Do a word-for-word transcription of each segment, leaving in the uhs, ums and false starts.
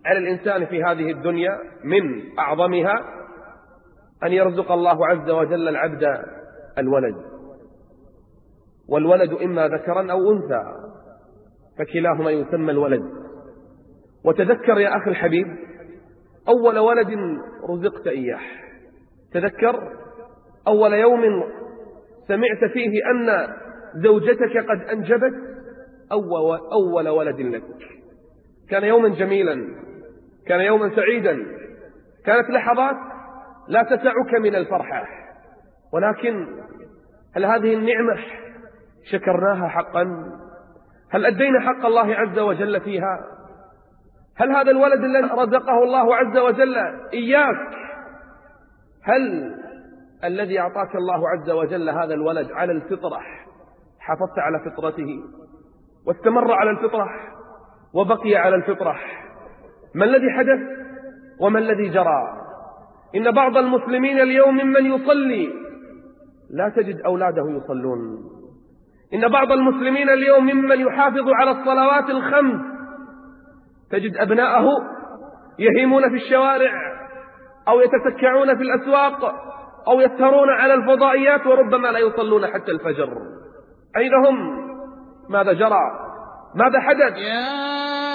على الإنسان في هذه الدنيا من أعظمها أن يرزق الله عز وجل العبد الولد، والولد إما ذكرا أو أنثى فكلاهما يسمى الولد. وتذكر يا أخي الحبيب أول ولد رزقت إياه، تذكر أول يوم سمعت فيه أن زوجتك قد أنجبت أول ولد لك. كان يوما جميلا، كان يوما سعيدا، كانت لحظات لا تسعك من الفرحة، ولكن هل هذه النعمة شكرناها حقا؟ هل أدينا حق الله عز وجل فيها؟ هل هذا الولد الذي رزقه الله عز وجل إياك، هل الذي أعطاك الله عز وجل هذا الولد على الفطرة حافظت على فطرته واستمر على الفطرة وبقي على الفطرة؟ ما الذي حدث وما الذي جرى؟ إن بعض المسلمين اليوم ممن يصلي لا تجد أولاده يصلون، إن بعض المسلمين اليوم ممن يحافظ على الصلوات الخمس تجد أبناءه يهيمون في الشوارع أو يتسكعون في الأسواق أو يسهرون على الفضائيات وربما لا يصلون حتى الفجر. أين هم؟ ماذا جرى؟ ماذا حدث؟ يا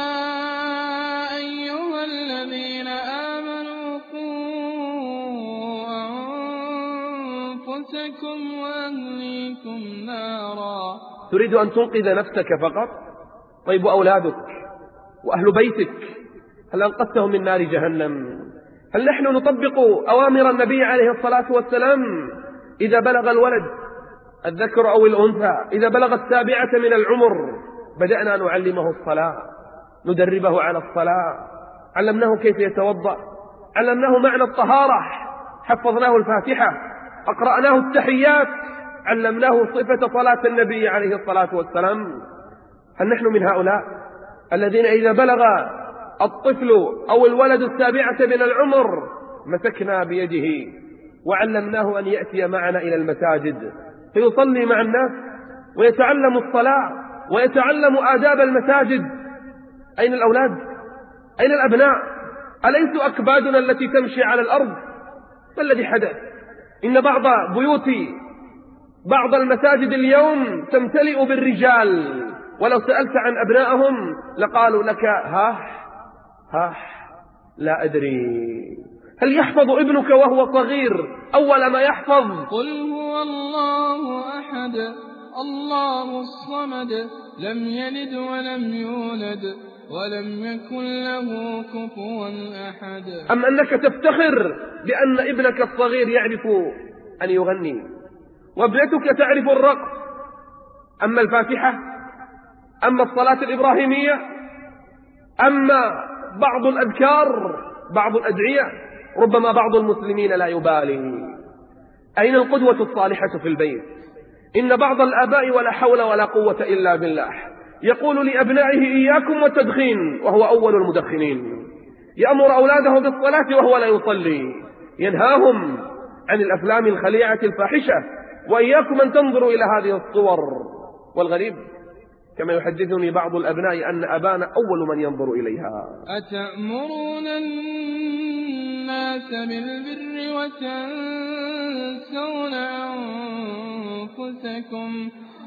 أيها الذين آمنوا قوا أنفسكم وأهليكم نارا. تريد أن تنقذ نفسك فقط؟ طيب أولادك وأهل بيتك هل أنقذتهم من نار جهنم؟ هل نحن نطبق أوامر النبي عليه الصلاة والسلام؟ إذا بلغ الولد الذكر أو الأنثى إذا بلغ السابعة من العمر بدأنا نعلمه الصلاة، ندربه على الصلاة، علمناه كيف يتوضأ، علمناه معنى الطهارة، حفظناه الفاتحة، أقرأناه التحيات، علمناه صفة صلاة النبي عليه الصلاة والسلام. هل نحن من هؤلاء الذين إذا بلغ الطفل أو الولد السابعة من العمر مسكنا بيده وعلمناه أن يأتي معنا إلى المساجد فيصلي مع الناس ويتعلم الصلاة ويتعلم آداب المساجد؟ أين الأولاد؟ أين الأبناء؟ أليسوا أكبادنا التي تمشي على الأرض؟ ما الذي حدث؟ إن بعض بيوت بعض المساجد اليوم تمتلئ بالرجال، ولو سألت عن أبنائهم لقالوا لك ها ها لا أدري. هل يحفظ ابنك وهو صغير أول ما يحفظ قل هو الله أحد الله الصمد لم يلد ولم يولد ولم يكن له كفوا أحد؟ أم أنك تفتخر بأن ابنك الصغير يعرف أن يغني وابنتك تعرف الرقص؟ أما الفاتحة، أما الصلاة الإبراهيمية، أما بعض الأذكار، بعض الأدعية، ربما بعض المسلمين لا يبالي. أين القدوة الصالحة في البيت؟ إن بعض الآباء ولا حول ولا قوة إلا بالله يقول لأبنائه إياكم والتدخين وهو أول المدخنين، يأمر أولاده بالصلاة وهو لا يصلي، ينهاهم عن الأفلام الخليعة الفاحشة، وإياكم أن تنظروا إلى هذه الصور. والغريب كما يحدثني بعض الأبناء أن أبانا أول من ينظر إليها. أتأمرون الناس بالبر وتنسون أنفسكم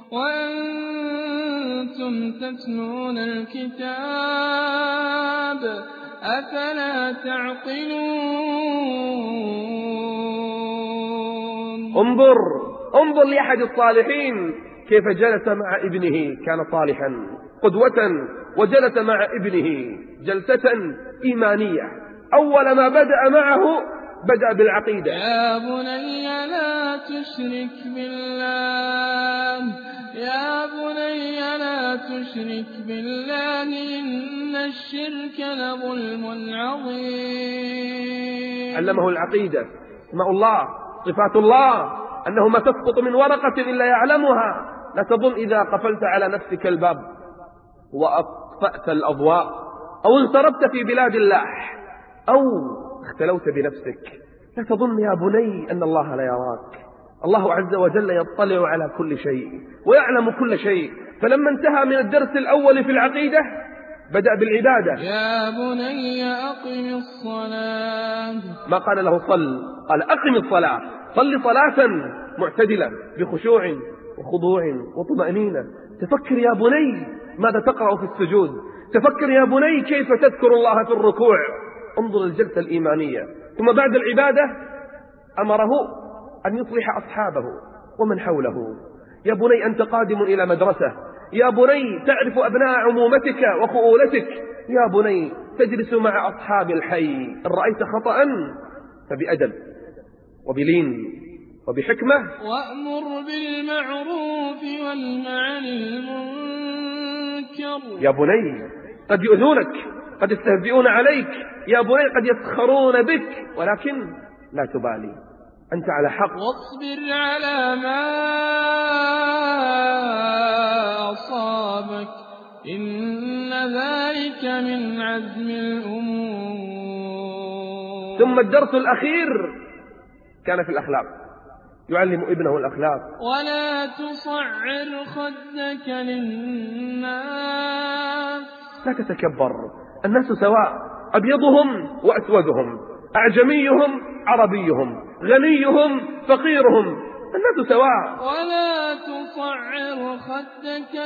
وأنتم تتلون الكتاب أفلا تعقلون؟ انظر انظر لأحد الصالحين كيف جلس مع ابنه، كان صالحا قدوة، وجلس مع ابنه جلسة إيمانية. أول ما بدأ معه بدأ بالعقيدة. يا بني لا تشرك بالله يا بني لا تشرك بالله إن الشرك لظلم عظيم. علمه العقيدة، اسماء الله، صفات الله، أنه ما تسقط من ورقة إلا يعلمها. لا تظن إذا قفلت على نفسك الباب وأطفأت الأضواء أو انصرفت في بلاد الله أو اختلوت بنفسك، لا تظن يا بني أن الله لا يراك. الله عز وجل يطلع على كل شيء ويعلم كل شيء. فلما انتهى من الدرس الأول في العقيدة بدأ بالعبادة. يا بني أقم الصلاة، ما قال له صل، قال أقم الصلاة، صل صلاة معتدلة بخشوع وخضوع وطمأنينة. تفكر يا بني ماذا تقرأ في السجود، تفكر يا بني كيف تذكر الله في الركوع. انظر الجلسة الإيمانية. ثم بعد العبادة أمره أن يصلح أصحابه ومن حوله. يا بني أنت قادم إلى مدرسة، يا بني تعرف أبناء عمومتك وخؤولتك، يا بني تجلس مع أصحاب الحي، إن رأيت خطأ فبأدب وبلين وبحكمة. وأمر بالمعروف وانه عن المنكر. يا بني قد يؤذونك، قد يستهزئون عليك، يا بني قد يسخرون بك، ولكن لا تبالي، أنت على حق. واصبر على ما أصابك إن ذلك من عزم الأمور. ثم الدرس الأخير كان في الأخلاق، يعلم ابنه الأخلاق. ولا تصعر خدك للناس. لا تتكبر، الناس سواء، أبيضهم وأسودهم، أعجميهم عربيهم، غنيهم فقيرهم، الناس سواء. ولا تصعر خدك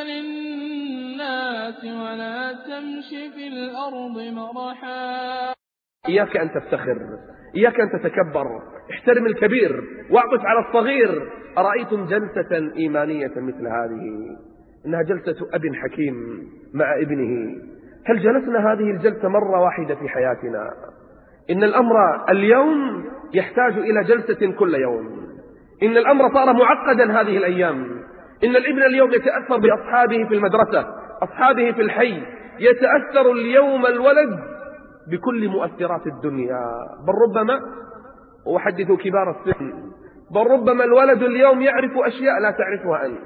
للناس ولا تمشي في الأرض مرحا. إياك أن تفتخر، إياك أن تتكبر، احترم الكبير واعطف على الصغير. أرأيتم جلسة إيمانية مثل هذه؟ إنها جلسة أب حكيم مع ابنه. هل جلسنا هذه الجلسة مرة واحدة في حياتنا؟ إن الأمر اليوم يحتاج إلى جلسة كل يوم. إن الأمر صار معقدا هذه الأيام. إن الابن اليوم يتأثر بأصحابه في المدرسة، أصحابه في الحي، يتأثر اليوم الولد بكل مؤثرات الدنيا. بل ربما، وأحدث كبار السن، بل ربما الولد اليوم يعرف أشياء لا تعرفها أنت،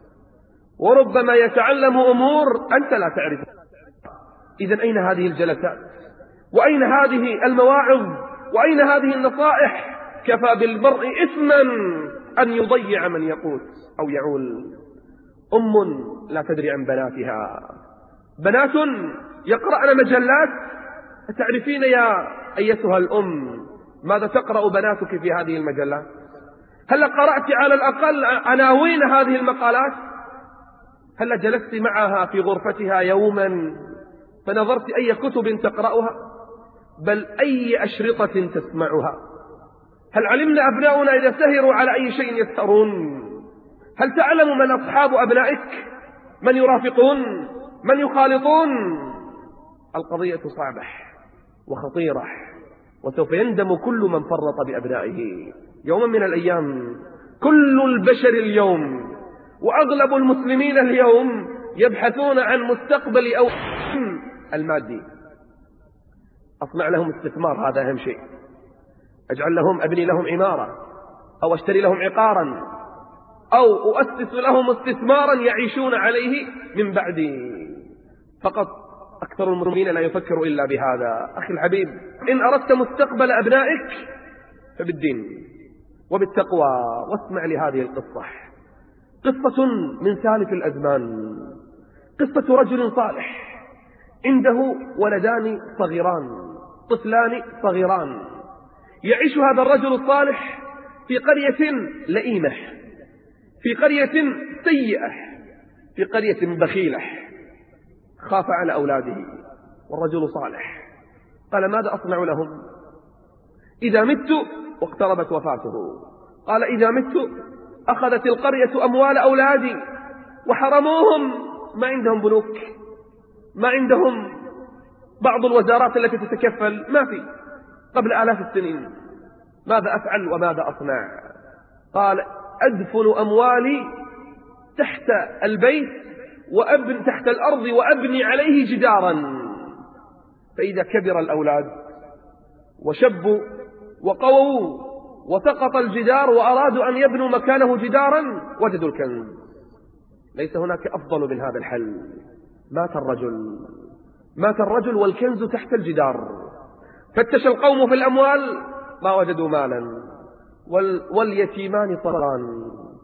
وربما يتعلم أمور أنت لا تعرفها. إذن أين هذه الجلسات؟ وأين هذه المواعظ؟ وأين هذه النصائح؟ كفى بالمرء إثما أن يضيع من يقوت أو يعول. أم لا تدري عن بناتها، بنات يقرأن مجلات. أتعرفين يا أيتها الأم ماذا تقرأ بناتك في هذه المجلات؟ هل قرأت على الأقل عناوين هذه المقالات؟ هل جلست معها في غرفتها يوما فنظرت أي كتب تقرأها، بل أي أشرطة تسمعها؟ هل علمنا أبناؤنا إذا سهروا على أي شيء يسهرون؟ هل تعلم من أصحاب أبنائك، من يرافقون، من يخالطون؟ القضية صعبة وخطيرة، وسوف يندم كل من فرط بأبنائه يوما من الأيام. كل البشر اليوم وأغلب المسلمين اليوم يبحثون عن مستقبل أو المادي. أصنع لهم استثمار، هذا أهم شيء. أجعل لهم، أبني لهم عمارة، أو أشتري لهم عقارا، أو أؤسس لهم استثمارا يعيشون عليه من بعدي. فقط أكثر المسلمين لا يفكر إلا بهذا. أخي الحبيب، إن أردت مستقبل أبنائك فبالدين وبالتقوى. واسمع لهذه القصة، قصة من سالف الأزمان، قصة رجل صالح عنده ولدان صغيران، طفلان صغيران. يعيش هذا الرجل الصالح في قرية لئيمة، في قرية سيئة، في قرية بخيلة. خاف على أولاده والرجل صالح. قال ماذا أصنع لهم إذا مت واقتربت وفاته؟ قال إذا مت أخذت القرية أموال أولادي وحرموهم، ما عندهم بنوك، ما عندهم بعض الوزارات التي تتكفل، ما في، قبل آلاف السنين. ماذا أفعل وماذا أصنع؟ قال أدفن أموالي تحت البيت وأبن تحت الأرض وأبني عليه جدارا، فإذا كبر الأولاد وشبوا وقووا وسقط الجدار وأرادوا أن يبنوا مكانه جدارا وجدوا الكنز. ليس هناك أفضل من هذا الحل. مات الرجل، مات الرجل والكنز تحت الجدار. فتش القوم في الأموال ما وجدوا مالا، وال واليتيمان صغران،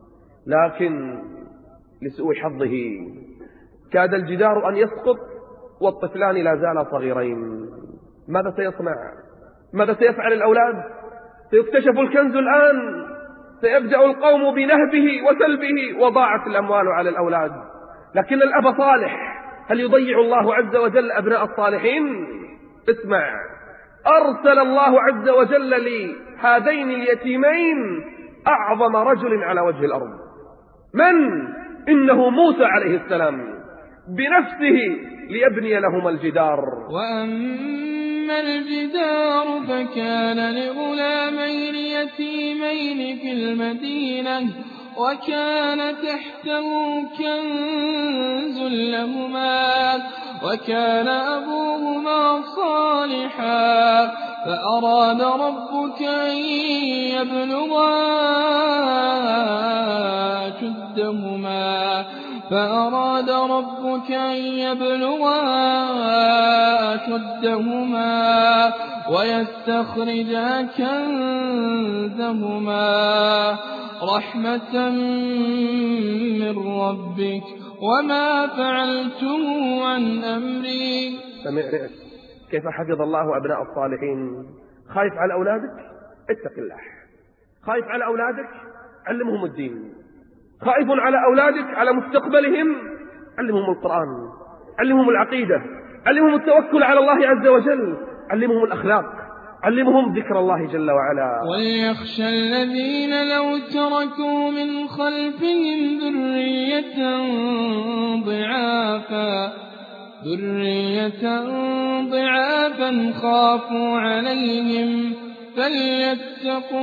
لكن لسوء حظه كاد الجدار أن يسقط والطفلان لا زالا صغيرين. ماذا سيصنع؟ ماذا سيفعل الأولاد؟ سيكتشف الكنز الآن، سيبدأ القوم بنهبه وسلبه، وضاعت الأموال على الأولاد. لكن الأب صالح، هل يضيع الله عز وجل أبناء الصالحين؟ اسمع، أرسل الله عز وجل لهذين اليتيمين أعظم رجل على وجه الأرض. من؟ إنه موسى عليه السلام بنفسه ليبني لهما الجدار. وأما الجدار فكان لغلامين يتيمين في المدينة وكان تحته كنز لهما وكان أبوهما صالحا فأراد ربك أن يبلغا أشدهما فأراد ربك أن يبلغا أشدهما ويستخرجا كنزهما رحمة من ربك وما فعلته عن أمري. سمعت كيف حفظ الله أبناء الصالحين؟ خايف على أولادك؟ اتق الله. خايف على أولادك؟ علمهم الدين. خائف على أولادك على مستقبلهم؟ علمهم القرآن، علمهم العقيدة، علمهم التوكل على الله عز وجل، علمهم الأخلاق، علمهم ذكر الله جل وعلا. وليخشى الذين لو تركوا من خلفهم ذرية ضعافا ذرية ضعافا خافوا عليهم فليتقوا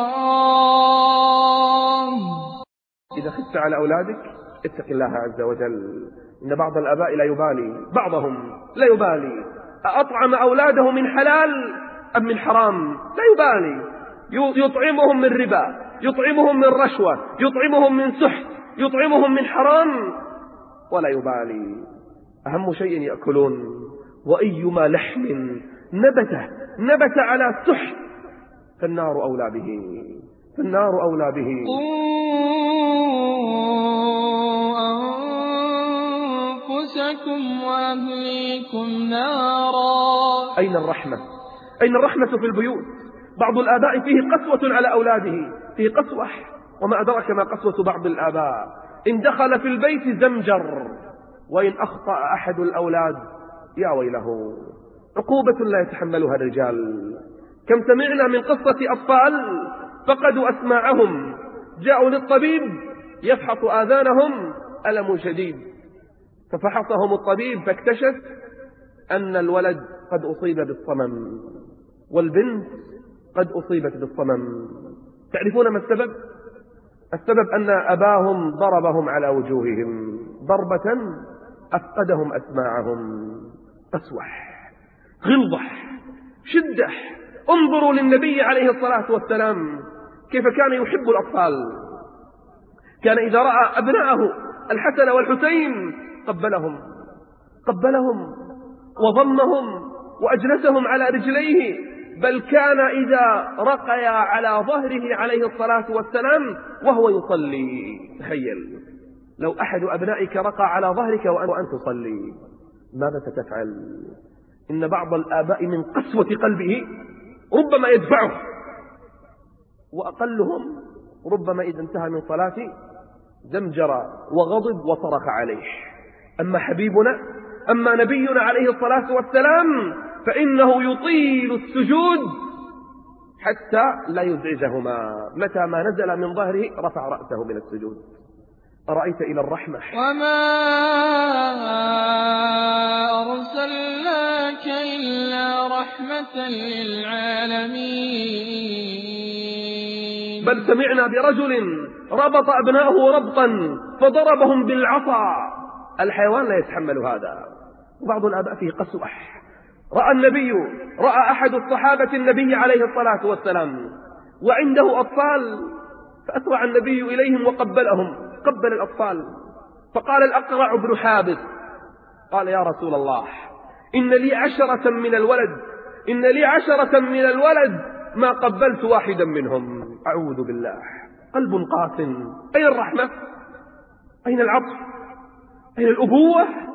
الله. إذا خفت على أولادك اتق الله عز وجل. إن بعض الآباء لا يبالي، بعضهم لا يبالي أطعم أولاده من حلال أم من حرام، لا يبالي. يطعمهم من ربا، يطعمهم من رشوة، يطعمهم من سحت، يطعمهم من حرام، ولا يبالي. أهم شيء يأكلون. وأيما لحم نبت نبت على سحت فالنار أولى به، فالنار أولى به. أنفسكم وأهليكم نارا. أين الرحمة؟ أين الرحمة في البيوت؟ بعض الآباء فيه قسوة على أولاده، فيه قسوة، وما أدرك ما قسوة بعض الآباء. إن دخل في البيت زمجر، وإن أخطأ أحد الأولاد يا ويله، عقوبة لا يتحملها الرجال. كم سمعنا من قصة أطفال فقدوا أسماعهم، جاءوا للطبيب يفحص آذانهم، ألم شديد، ففحصهم الطبيب فاكتشف أن الولد قد أصيب بالصمم والبنت قد أصيبت بالصمم. تعرفون ما السبب؟ السبب أن أباهم ضربهم على وجوههم ضربة أفقدهم أسماعهم. قسوة، غلظة، شدة. انظروا للنبي عليه الصلاة والسلام كيف كان يحب الأطفال. كان إذا رأى أبناءه الحسن والحسين قبلهم قبلهم وضمهم وأجلسهم على رجليه، بل كان إذا رقيا على ظهره عليه الصلاة والسلام وهو يصلي. تخيل لو أحد أبنائك رقى على ظهرك وأنت تصلي، ماذا ستفعل؟ إن بعض الآباء من قسوة قلبه ربما يدفعه، وأقلهم ربما إذا انتهى من صلاته زمجر وغضب وصرخ عليه. أما حبيبنا، أما نبينا عليه الصلاة والسلام فإنه يطيل السجود حتى لا يزعجهما. متى ما نزل من ظهره رفع رأسه من السجود. أرأيت إلى الرحمة. وما أرسلناك إلا رحمة للعالمين. بل سمعنا برجل ربط أبناءه ربطا فضربهم بالعصا. الحيوان لا يتحمل هذا. وبعض الآباء فيه قسوة. رأى النبي رأى أحد الصحابة النبي عليه الصلاة والسلام وعنده أطفال، فأسرع النبي إليهم وقبلهم، قبل الأطفال. فقال الأقرع بن حابس، قال يا رسول الله إن لي عشرة من الولد إن لي عشرة من الولد ما قبلت واحدا منهم. أعوذ بالله. قلب قاسٍ. أين الرحمة؟ أين العطف؟ أين الأبوة؟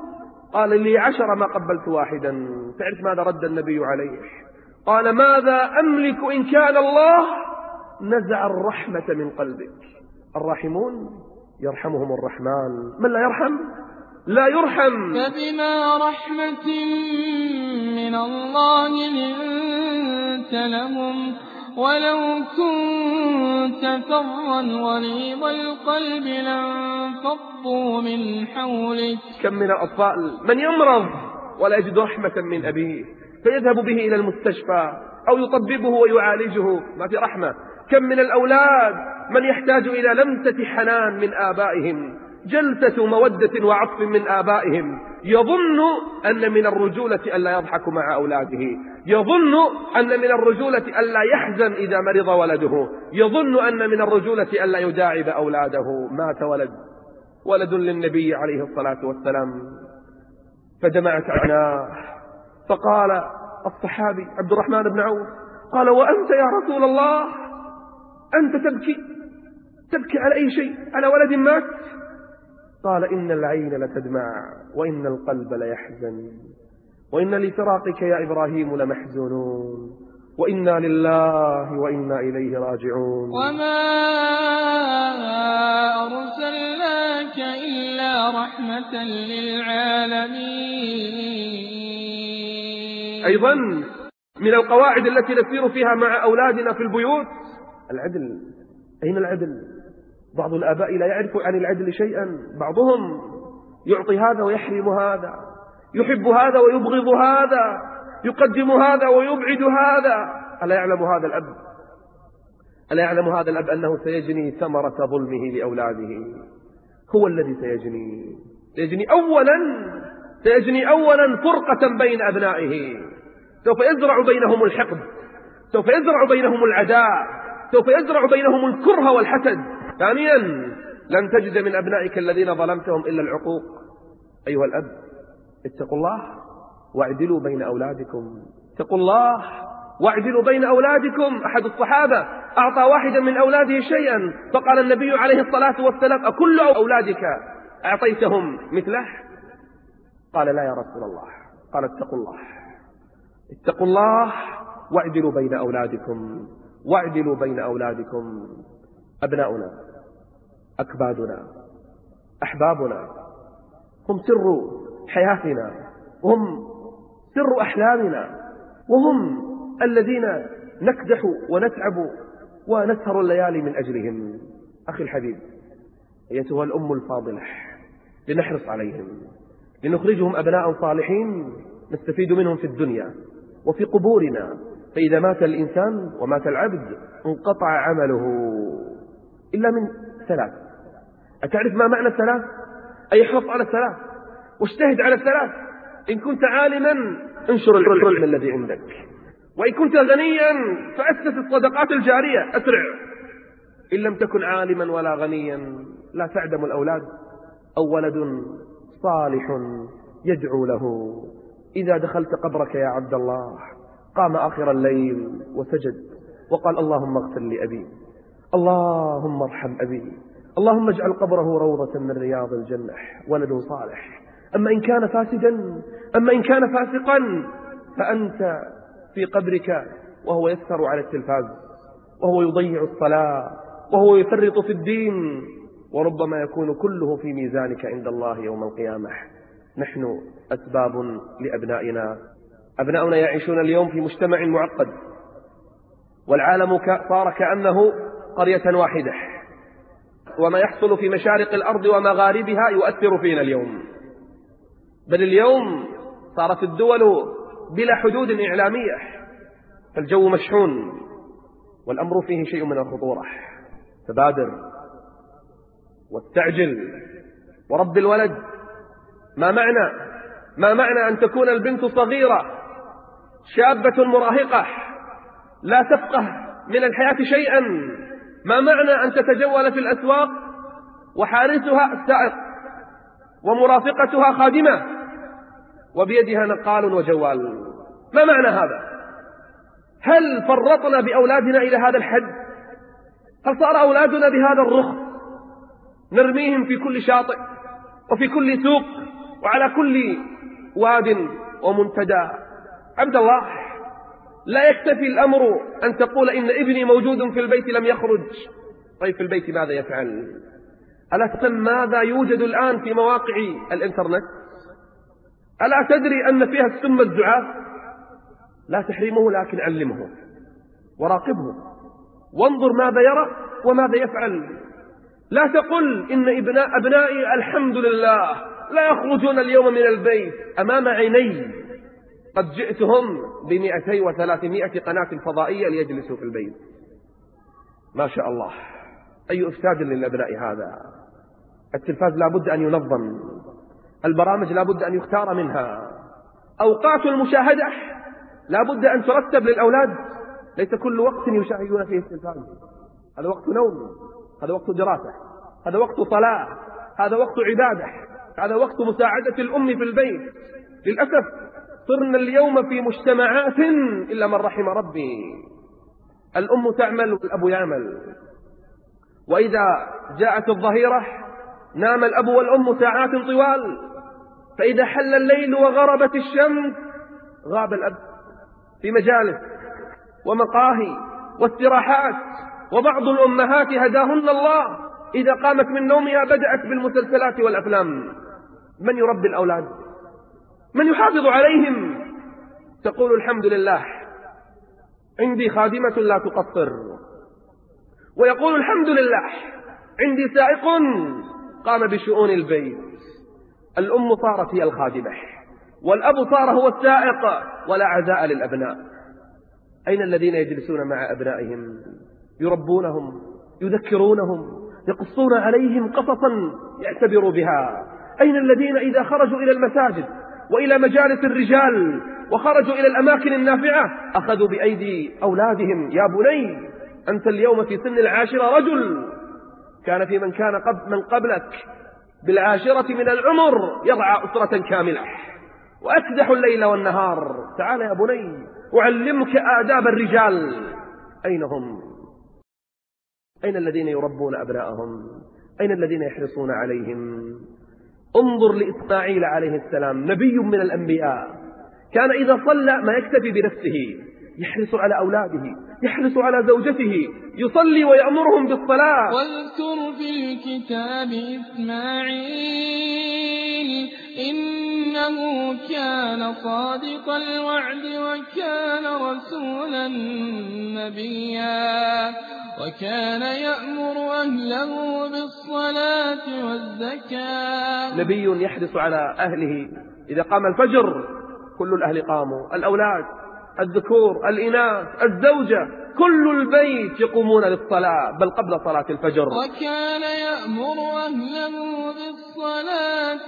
قال لي عشر ما قبلت واحدا. تعرف ماذا رد النبي عليه؟ قال ماذا أملك إن كان الله نزع الرحمة من قلبك. الراحمون يرحمهم الرحمن، من لا يرحم لا يرحم. فبما رحمة من الله لنت لهم ولو كنت فظا غليظ القلب لانفضوا من حولك. كم من الأطفال من يمرض ولا يجد رحمة من أبيه فيذهب به إلى المستشفى أو يطببه ويعالجه، ما في رحمة. كم من الأولاد من يحتاج إلى لمسة حنان من آبائهم، جلسة مودة وعطف من آبائهم. يظن أن من الرجولة ألا يضحك مع أولاده، يظن أن من الرجولة ألا يحزن إذا مرض ولده، يظن أن من الرجولة ألا يداعب أولاده. مات ولد ولد للنبي عليه الصلاة والسلام فدمعت عيناه، فقال الصحابي عبد الرحمن بن عوف قال وأنت يا رسول الله أنت تبكي تبكي على أي شيء؟ على ولد مات؟ قال إن العين لتدمع وإن القلب ليحزن وإن لفراقك يا إبراهيم لمحزونون وإنا لله وإنا إليه راجعون. وما أرسلناك إلا رحمة للعالمين. أيضا من القواعد التي نسير فيها مع أولادنا في البيوت العدل. أين العدل؟ بعض الآباء لا يعرف عن العدل شيئا، بعضهم يعطي هذا ويحرم هذا، يحب هذا ويبغض هذا، يقدم هذا ويبعد هذا. ألا يعلم هذا الأب ألا يعلم هذا الأب أنه سيجني ثمرة ظلمه لأولاده؟ هو الذي سيجني سيجني أولا سيجني أولا فرقة بين أبنائه، سوف يزرع بينهم الحقد، سوف يزرع بينهم العداء، سوف يزرع بينهم الكره والحسد. ثانيا لن تجد من أبنائك الذين ظلمتهم إلا العقوق. أيها الأب اتقوا الله واعدلوا بين أولادكم، اتقوا الله واعدلوا بين أولادكم. أحد الصحابة أعطى واحدا من أولاده شيئا فقال النبي عليه الصلاة والسلام أكل أولادك أعطيتهم مثله؟ قال لا يا رسول الله. قال اتقوا الله اتقوا الله واعدلوا بين أولادكم واعدلوا بين أولادكم. أبناؤنا أكبادنا أحبابنا هم سر حياتنا وهم سر أحلامنا وهم الذين نكدح ونتعب ونسهر الليالي من أجلهم. أخي الحبيب أيتها الأم الفاضلة لنحرص عليهم لنخرجهم أبناء صالحين نستفيد منهم في الدنيا وفي قبورنا. فإذا مات الإنسان ومات العبد انقطع عمله إلا من ثلاث. أتعرف ما معنى الثلاث؟ أي احرص على الثلاث واجتهد على الثلاث. إن كنت عالما انشر العلم الذي عندك، وإن كنت غنيا فأسس الصدقات الجارية أسرع. إن لم تكن عالما ولا غنيا لا تعدم الأولاد. أو ولد صالح يدعو له. إذا دخلت قبرك يا عبد الله قام آخر الليل وسجد وقال اللهم اغفر لأبي، اللهم ارحم أبي، اللهم اجعل قبره روضة من رياض الجنة. ولد صالح. أما إن كان فاسدا أما إن كان فاسقا فأنت في قبرك وهو يسهر على التلفاز وهو يضيع الصلاة وهو يفرط في الدين، وربما يكون كله في ميزانك عند الله يوم القيامة. نحن أسباب لأبنائنا. أبناؤنا يعيشون اليوم في مجتمع معقد، والعالم صار كأنه قرية واحدة، وما يحصل في مشارق الأرض ومغاربها يؤثر فينا اليوم. بل اليوم صارت الدول بلا حدود إعلامية، فالجو مشحون والأمر فيه شيء من الخطورة. فبادر واستعجل ورب الولد. ما معنى ما معنى أن تكون البنت صغيرة شابة مراهقة لا تفقه من الحياة شيئا؟ ما معنى أن تتجول في الأسواق وحارسها السائق ومرافقتها خادمة وبيدها نقال وجوال؟ ما معنى هذا؟ هل فرطنا بأولادنا إلى هذا الحد؟ هل صار أولادنا بهذا الرخص؟ نرميهم في كل شاطئ وفي كل سوق وعلى كل واد ومنتدى. عبد الله، لا يكتفي الأمر أن تقول إن ابني موجود في البيت لم يخرج. طيب في البيت ماذا يفعل؟ ألا تعلم ماذا يوجد الآن في مواقع الإنترنت؟ ألا تدري أن فيها السم الزعاف؟ لا تحرمه، لكن علمه وراقبه وانظر ماذا يرى وماذا يفعل. لا تقل إن ابناء أبنائي الحمد لله لا يخرجون اليوم من البيت. أمام عيني قد جئتهم بمئتي وثلاثمائة قناة فضائية ليجلسوا في البيت. ما شاء الله، أي إفساد للأبناء هذا. التلفاز لا بد أن ينظم، البرامج لا بد أن يختار منها، أوقات المشاهدة لا بد أن ترتب للأولاد. ليس كل وقت يشاهدون فيه التلفاز، هذا وقت نوم، هذا وقت دراسة، هذا وقت صلاة، هذا وقت عبادة، هذا وقت مساعدة الأم في البيت. للأسف صرنا اليوم في مجتمعات إلا من رحم ربي، الأم تعمل والأب يعمل، وإذا جاءت الظهيرة نام الأب والأم ساعات طوال، فإذا حل الليل وغربت الشمس غاب الأب في مجالس ومقاهي واستراحات. وبعض الأمهات هداهن الله إذا قامت من نومها بدأت بالمسلسلات والأفلام. من يربي الأولاد؟ من يحافظ عليهم؟ تقول الحمد لله عندي خادمة لا تقصر، ويقول الحمد لله عندي سائق قام بشؤون البيت. الأم صارت هي الخادمة والأب صار هو السائق، ولا عزاء للأبناء. أين الذين يجلسون مع أبنائهم يربونهم يذكرونهم يقصون عليهم قصصا يعتبروا بها؟ أين الذين إذا خرجوا إلى المساجد وإلى مجالس الرجال وخرجوا إلى الأماكن النافعة أخذوا بأيدي أولادهم؟ يا بني أنت اليوم في سن العاشرة رجل، كان في من كان قبل من قبلك بالعاشرة من العمر يضع أسرة كاملة وأكدح الليل والنهار. تعال يا بني أعلمك آداب الرجال. أين هم؟ أين الذين يربون أبناءهم؟ أين الذين يحرصون عليهم؟ انظر لإسماعيل عليه السلام، نبي من الأنبياء، كان إذا صلى ما يكتفي بنفسه، يحرص على أولاده، يحرص على زوجته، يصلي ويأمرهم بالصلاة. واذكر في الكتاب إسماعيل إنه كان صادق الوعد وكان رسولا نبيا وكان يأمر أهله بالصلاة والزكاة. نبي يحرص على أهله، إذا قام الفجر كل الأهل قاموا، الأولاد، الذكور، الإناث، الزوجة، كل البيت يقومون للصلاة بل قبل صلاة الفجر. وكان يأمر أهله بالصلاة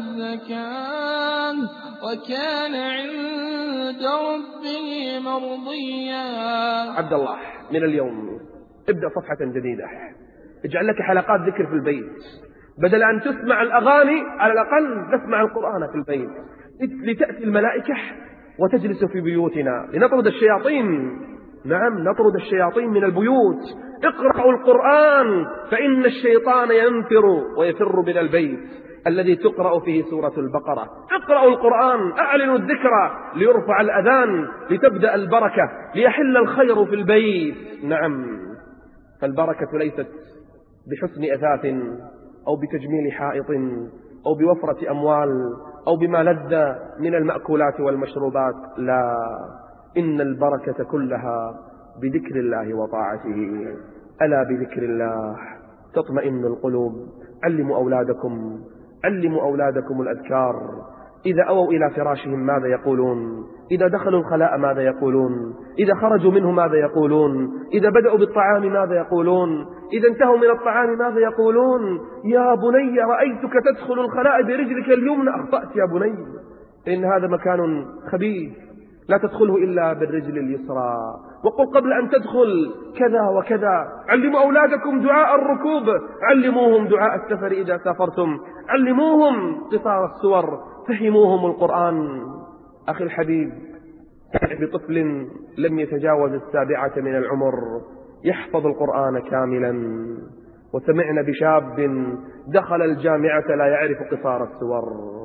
والزكاة وكان عند ربه مرضيا. عبد الله، من اليوم ابدأ صفحة جديدة، اجعل لك حلقات ذكر في البيت، بدل أن تسمع الأغاني على الأقل تسمع القرآن في البيت، لتأتي الملائكة وتجلس في بيوتنا لنطرد الشياطين. نعم، نطرد الشياطين من البيوت. اقرأوا القرآن فإن الشيطان ينفر ويفر من البيت الذي تقرأ فيه سورة البقرة. اقرأوا القرآن، أعلنوا الذكرى ليرفع الأذان، لتبدأ البركة، ليحل الخير في البيت. نعم، فالبركة ليست بحسن أثاث أو بتجميل حائط أو بوفرة أموال أو بما لذ من المأكولات والمشروبات، لا، إن البركة كلها بذكر الله وطاعته. ألا بذكر الله تطمئن القلوب. علموا أولادكم علموا أولادكم الأذكار. إذا أووا إلى فراشهم ماذا يقولون؟ إذا دخلوا الخلاء ماذا يقولون؟ إذا خرجوا منه ماذا يقولون؟ إذا بدأوا بالطعام ماذا يقولون؟ إذا انتهوا من الطعام ماذا يقولون؟ يا بني رأيتك تدخل الخلاء برجلك اليمنى، أخطأت يا بني، إن هذا مكان خبيث، لا تدخله إلا بالرجل اليسرى، وقل قبل أن تدخل كذا وكذا. علموا أولادكم دعاء الركوب، علموهم دعاء السفر إذا سافرتم، علموهم قصار السور، فهموهم القرآن. أخي الحبيب، بطفل لم يتجاوز السابعة من العمر يحفظ القرآن كاملا، وسمعنا بشاب دخل الجامعة لا يعرف قصار السور.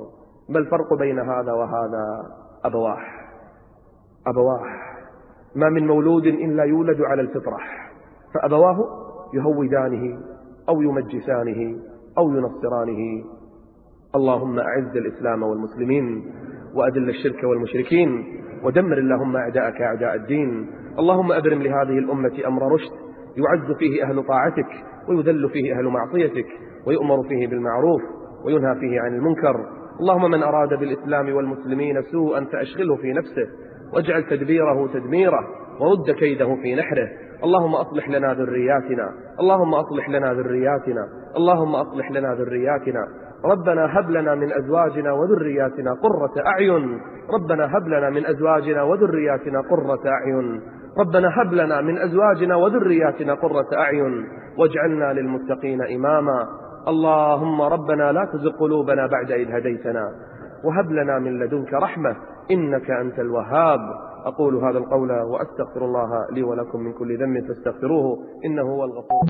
ما الفرق بين هذا وهذا؟ أبواه أبواه ما من مولود إلا يولد على الفطرة، فأبواه يهودانه أو يمجسانه أو ينصرانه. اللهم أعز الإسلام والمسلمين وأذل الشرك والمشركين ودمر اللهم أعداءك أعداء الدين. اللهم أبرم لهذه الأمة أمر رشد يعز فيه أهل طاعتك ويذل فيه أهل معصيتك ويؤمر فيه بالمعروف وينهى فيه عن المنكر. اللهم من أراد بالإسلام والمسلمين سوءا فأشغله في نفسه واجعل تدبيره تدميره ورد كيده في نحره. اللهم أصلح لنا ذرياتنا اللهم أصلح لنا ذرياتنا اللهم أصلح لنا ذرياتنا ربنا هب لنا من أزواجنا وذرياتنا قرة أعين ربنا هب لنا من أزواجنا وذرياتنا قرة أعين ربنا هب لنا من أزواجنا وذرياتنا قرة أعين واجعلنا للمتقين إماما. اللهم ربنا لا تزغ قلوبنا بعد إذ هديتنا وهب لنا من لدنك رحمة إنك أنت الوهاب. أقول هذا القول وأستغفر الله لي ولكم من كل ذنب فاستغفروه إنه هو الغفور.